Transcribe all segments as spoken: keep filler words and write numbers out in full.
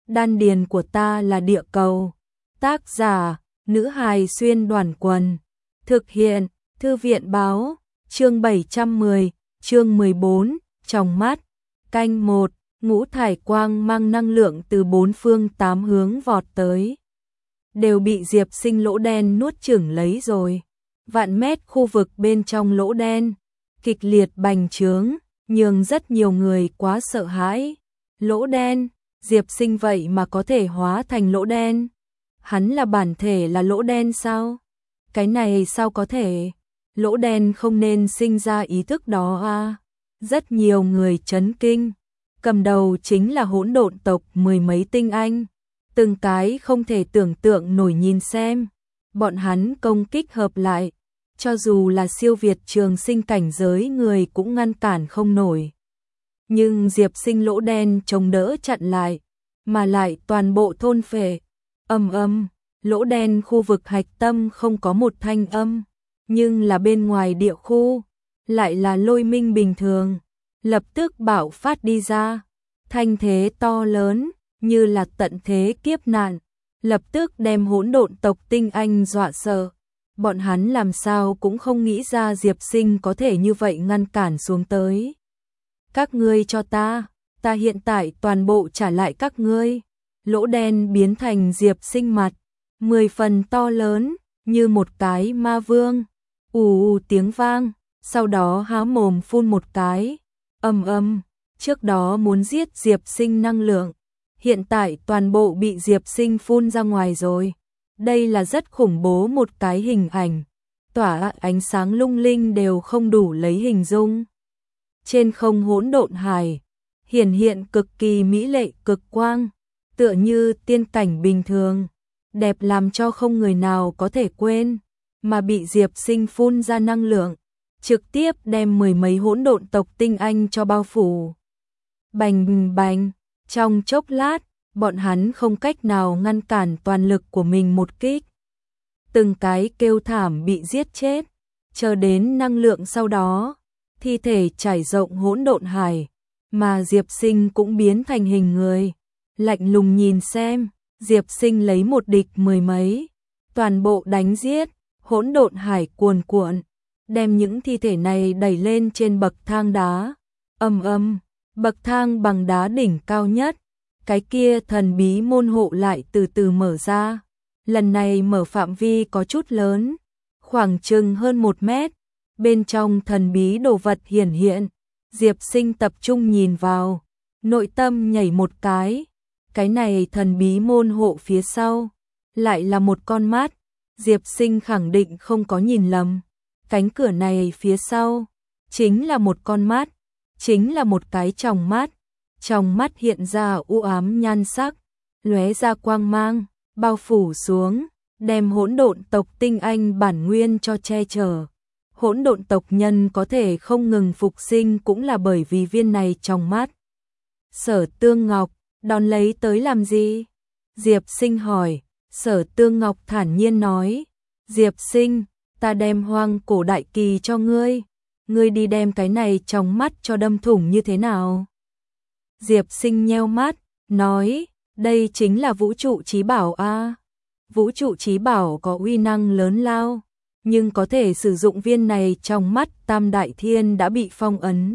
Đan điền của ta là địa cầu. Tác giả, nữ hài xuyên đoàn quần. Thực hiện, thư viện báo, chương bảy trăm mười, chương mười bốn, trong mắt. Canh một, ngũ thải quang mang năng lượng từ bốn phương tám hướng vọt tới. Đều bị Diệp Sinh lỗ đen nuốt chửng lấy rồi. Vạn mét khu vực bên trong lỗ đen, kịch liệt bành trướng, nhường rất nhiều người quá sợ hãi. Lỗ đen, Diệp Sinh vậy mà có thể hóa thành lỗ đen. Hắn là bản thể là lỗ đen sao? Cái này sao có thể? Lỗ đen không nên sinh ra ý thức đó à? Rất nhiều người chấn kinh. Cầm đầu chính là hỗn độn tộc mười mấy tinh anh. Từng cái không thể tưởng tượng nổi, nhìn xem. Bọn hắn công kích hợp lại. Cho dù là siêu việt trường sinh cảnh giới người cũng ngăn cản không nổi. Nhưng Diệp Sinh lỗ đen chống đỡ chặn lại. Mà lại toàn bộ thôn phệ. Âm âm, lỗ đen khu vực hạch tâm không có một thanh âm. Nhưng là bên ngoài địa khu. Lại là lôi minh bình thường. Lập tức bạo phát đi ra. Thanh thế to lớn, như là tận thế kiếp nạn. Lập tức đem hỗn độn tộc tinh anh dọa sợ. Bọn hắn làm sao cũng không nghĩ ra Diệp Sinh có thể như vậy ngăn cản xuống tới. Các ngươi cho ta, ta hiện tại toàn bộ trả lại các ngươi. Lỗ đen biến thành Diệp Sinh mặt, mười phần to lớn, như một cái ma vương. Ù ù tiếng vang, sau đó há mồm phun một cái. Âm âm, trước đó muốn giết Diệp Sinh năng lượng, hiện tại toàn bộ bị Diệp Sinh phun ra ngoài rồi. Đây là rất khủng bố một cái hình ảnh, tỏa ánh sáng lung linh đều không đủ lấy hình dung. Trên không hỗn độn hải, hiển hiện cực kỳ mỹ lệ cực quang, tựa như tiên cảnh bình thường, đẹp làm cho không người nào có thể quên, mà bị Diệp Sinh phun ra năng lượng, trực tiếp đem mười mấy hỗn độn tộc tinh anh cho bao phủ. Bành bành, trong chốc lát, bọn hắn không cách nào ngăn cản toàn lực của mình một kích. Từng cái kêu thảm bị giết chết, chờ đến năng lượng sau đó, thi thể trải rộng hỗn độn hải, mà Diệp Sinh cũng biến thành hình người. Lạnh lùng nhìn xem, Diệp Sinh lấy một địch mười mấy, toàn bộ đánh giết, hỗn độn hải cuồn cuộn, đem những thi thể này đẩy lên trên bậc thang đá. Âm âm, bậc thang bằng đá đỉnh cao nhất, cái kia thần bí môn hộ lại từ từ mở ra. Lần này mở phạm vi có chút lớn, khoảng chừng hơn một mét, bên trong thần bí đồ vật hiển hiện. Diệp Sinh tập trung nhìn vào, nội tâm nhảy một cái. Cái này thần bí môn hộ phía sau, lại là một con mắt. Diệp Sinh khẳng định không có nhìn lầm. Cánh cửa này phía sau, chính là một con mắt, chính là một cái tròng mắt. Trong mắt hiện ra u ám nhan sắc, lóe ra quang mang, bao phủ xuống, đem hỗn độn tộc tinh anh bản nguyên cho che chở. Hỗn độn tộc nhân có thể không ngừng phục sinh cũng là bởi vì viên này trong mắt. Sở Tương Ngọc, đón lấy tới làm gì? Diệp Sinh hỏi. Sở Tương Ngọc thản nhiên nói. Diệp Sinh, ta đem hoang cổ đại kỳ cho ngươi. Ngươi đi đem cái này trong mắt cho đâm thủng như thế nào? Diệp Sinh nheo mắt, nói, đây chính là vũ trụ chí bảo a. À. Vũ trụ chí bảo có uy năng lớn lao, nhưng có thể sử dụng viên này trong mắt Tam Đại Thiên đã bị phong ấn.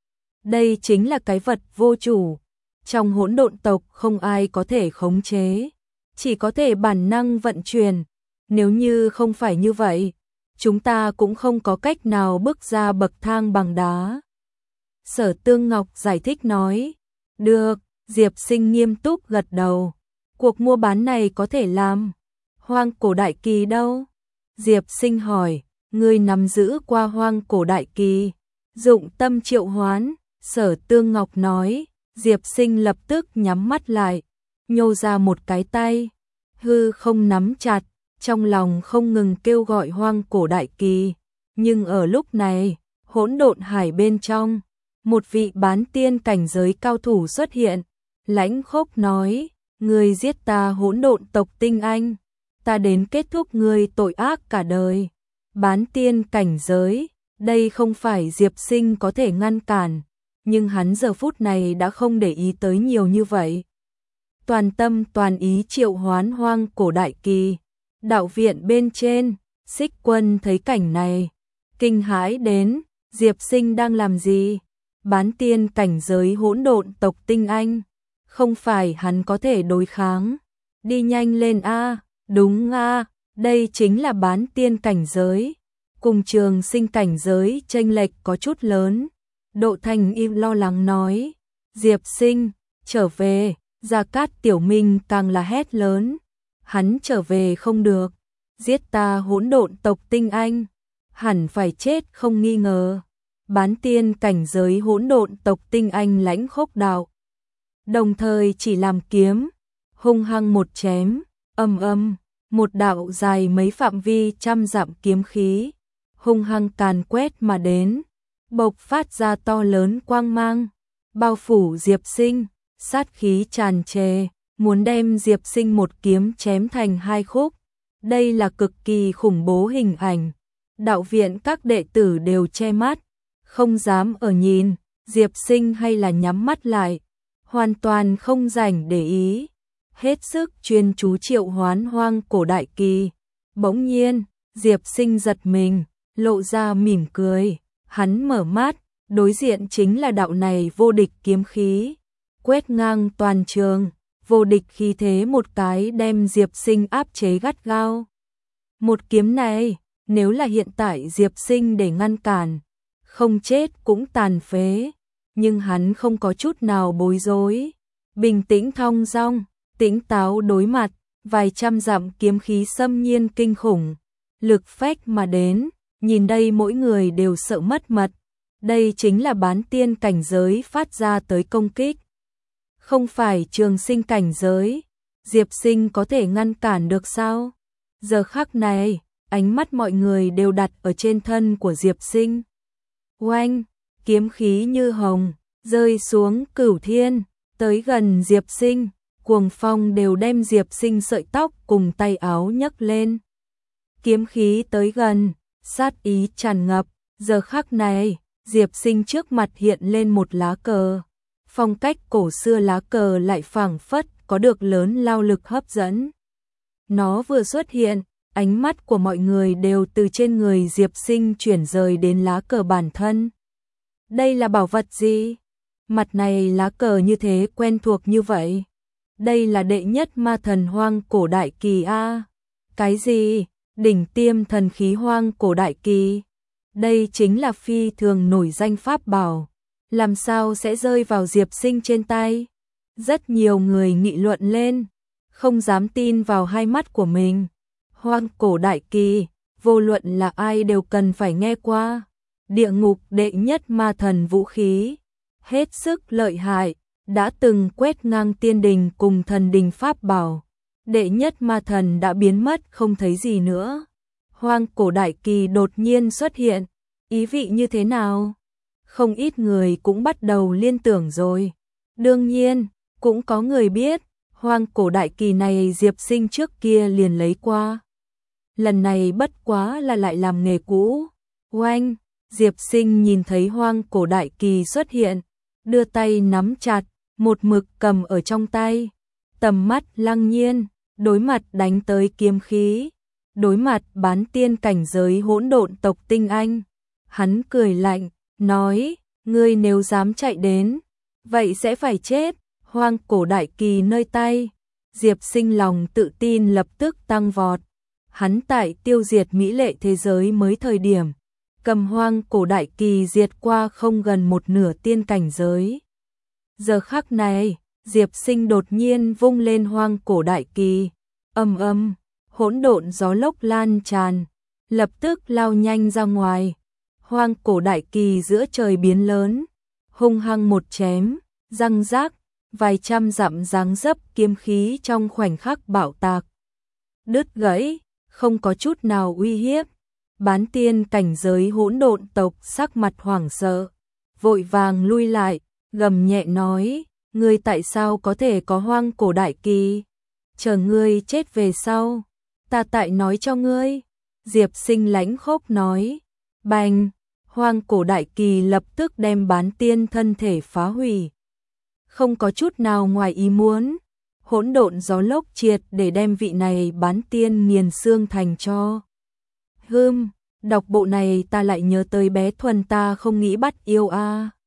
Đây chính là cái vật vô chủ, trong hỗn độn tộc không ai có thể khống chế, chỉ có thể bản năng vận chuyển. Nếu như không phải như vậy, chúng ta cũng không có cách nào bước ra bậc thang bằng đá. Sở Tương Ngọc giải thích nói. Được, Diệp Sinh nghiêm túc gật đầu. Cuộc mua bán này có thể làm. Hoang cổ đại kỳ đâu? Diệp Sinh hỏi. Ngươi nắm giữ qua hoang cổ đại kỳ. Dụng tâm triệu hoán. Sở Tương Ngọc nói. Diệp Sinh lập tức nhắm mắt lại, nhô ra một cái tay, hư không nắm chặt, trong lòng không ngừng kêu gọi hoang cổ đại kỳ. Nhưng ở lúc này, hỗn độn hải bên trong, một vị bán tiên cảnh giới cao thủ xuất hiện, lãnh khốc nói, ngươi giết ta hỗn độn tộc tinh anh, ta đến kết thúc ngươi tội ác cả đời. Bán tiên cảnh giới, đây không phải Diệp Sinh có thể ngăn cản, nhưng hắn giờ phút này đã không để ý tới nhiều như vậy. toàn tâm toàn ý triệu hoán hoang cổ đại kỳ. Đạo viện bên trên, Xích Quân thấy cảnh này, kinh hãi đến, Diệp Sinh đang làm gì? Bán tiên cảnh giới hỗn độn tộc tinh anh, không phải hắn có thể đối kháng. Đi nhanh lên a, đúng a, đây chính là bán tiên cảnh giới. Cùng Trường Sinh cảnh giới chênh lệch có chút lớn. Độ Thành im lo lắng nói, Diệp Sinh, trở về. Gia Cát Tiểu Minh càng là hét lớn, hắn trở về không được, giết ta hỗn độn tộc tinh anh, hẳn phải chết không nghi ngờ. Bán tiên cảnh giới hỗn độn tộc tinh anh lãnh khốc đạo, đồng thời chỉ làm kiếm, hung hăng một chém, âm âm, một đạo dài mấy phạm vi trăm dặm kiếm khí, hung hăng càn quét mà đến, bộc phát ra to lớn quang mang, bao phủ Diệp Sinh. Sát khí tràn trề, muốn đem Diệp Sinh một kiếm chém thành hai khúc. Đây là cực kỳ khủng bố hình ảnh. Đạo viện các đệ tử đều che mắt, không dám ở nhìn, Diệp Sinh hay là nhắm mắt lại, hoàn toàn không rảnh để ý, hết sức chuyên chú triệu hoán hoang cổ đại kỳ. Bỗng nhiên, Diệp Sinh giật mình, lộ ra mỉm cười, hắn mở mắt, đối diện chính là đạo này vô địch kiếm khí. Quét ngang toàn trường, vô địch khí thế một cái đem Diệp Sinh áp chế gắt gao. Một kiếm này, nếu là hiện tại Diệp Sinh để ngăn cản, không chết cũng tàn phế, nhưng hắn không có chút nào bối rối, bình tĩnh thong dong, tĩnh táo đối mặt, vài trăm dặm kiếm khí xâm nhiên kinh khủng, lực phách mà đến, nhìn đây mỗi người đều sợ mất mật, đây chính là bán tiên cảnh giới phát ra tới công kích. Không phải Trường Sinh cảnh giới, Diệp Sinh có thể ngăn cản được sao? Giờ khắc này, ánh mắt mọi người đều đặt ở trên thân của Diệp Sinh. Oanh, kiếm khí như hồng, rơi xuống cửu thiên, tới gần Diệp Sinh, cuồng phong đều đem Diệp Sinh sợi tóc cùng tay áo nhấc lên. Kiếm khí tới gần, sát ý tràn ngập, giờ khắc này, Diệp Sinh trước mặt hiện lên một lá cờ. Phong cách cổ xưa lá cờ lại phảng phất có được lớn lao lực hấp dẫn. Nó vừa xuất hiện, ánh mắt của mọi người đều từ trên người Diệp Sinh chuyển rời đến lá cờ bản thân. Đây là bảo vật gì? Mặt này lá cờ như thế quen thuộc như vậy. Đây là đệ nhất ma thần hoang cổ đại kỳ a. Cái gì? Đỉnh tiêm thần khí hoang cổ đại kỳ. Đây chính là phi thường nổi danh pháp bảo. Làm sao sẽ rơi vào Diệp Sinh trên tay? Rất nhiều người nghị luận lên, không dám tin vào hai mắt của mình. Hoang cổ đại kỳ, vô luận là ai đều cần phải nghe qua. Địa ngục đệ nhất ma thần vũ khí, hết sức lợi hại, đã từng quét ngang tiên đình cùng thần đình pháp bảo. Đệ nhất ma thần đã biến mất không thấy gì nữa. Hoang cổ đại kỳ đột nhiên xuất hiện, ý vị như thế nào? Không ít người cũng bắt đầu liên tưởng rồi. Đương nhiên, cũng có người biết, hoang cổ đại kỳ này Diệp Sinh trước kia liền lấy qua. Lần này bất quá là lại làm nghề cũ. Oanh, Diệp Sinh nhìn thấy hoang cổ đại kỳ xuất hiện, đưa tay nắm chặt, một mực cầm ở trong tay. Tầm mắt lăng nhiên, đối mặt đánh tới kiếm khí, đối mặt bán tiên cảnh giới hỗn độn tộc tinh anh. Hắn cười lạnh, nói, ngươi nếu dám chạy đến, vậy sẽ phải chết. Hoang cổ đại kỳ nơi tay, Diệp Sinh lòng tự tin lập tức tăng vọt. Hắn tại tiêu diệt mỹ lệ thế giới mới thời điểm, cầm hoang cổ đại kỳ diệt qua không gần một nửa tiên cảnh giới. Giờ khắc này, Diệp Sinh đột nhiên vung lên hoang cổ đại kỳ, âm âm, hỗn độn gió lốc lan tràn, lập tức lao nhanh ra ngoài. Hoang cổ đại kỳ giữa trời biến lớn, hung hăng một chém, răng rác, vài trăm dặm dáng dấp kiếm khí trong khoảnh khắc bạo tạc. Đứt gãy, không có chút nào uy hiếp. Bán tiên cảnh giới hỗn độn tộc sắc mặt hoảng sợ, vội vàng lui lại, gầm nhẹ nói, ngươi tại sao có thể có hoang cổ đại kỳ? Chờ ngươi chết về sau, ta tại nói cho ngươi. Diệp Sinh lãnh khốc nói, bành, hoang cổ đại kỳ lập tức đem bán tiên thân thể phá hủy. Không có chút nào ngoài ý muốn, hỗn độn gió lốc triệt để đem vị này bán tiên nghiền xương thành cho. Hưm, đọc bộ này ta lại nhớ tới bé Thuần ta không nghĩ bắt yêu a.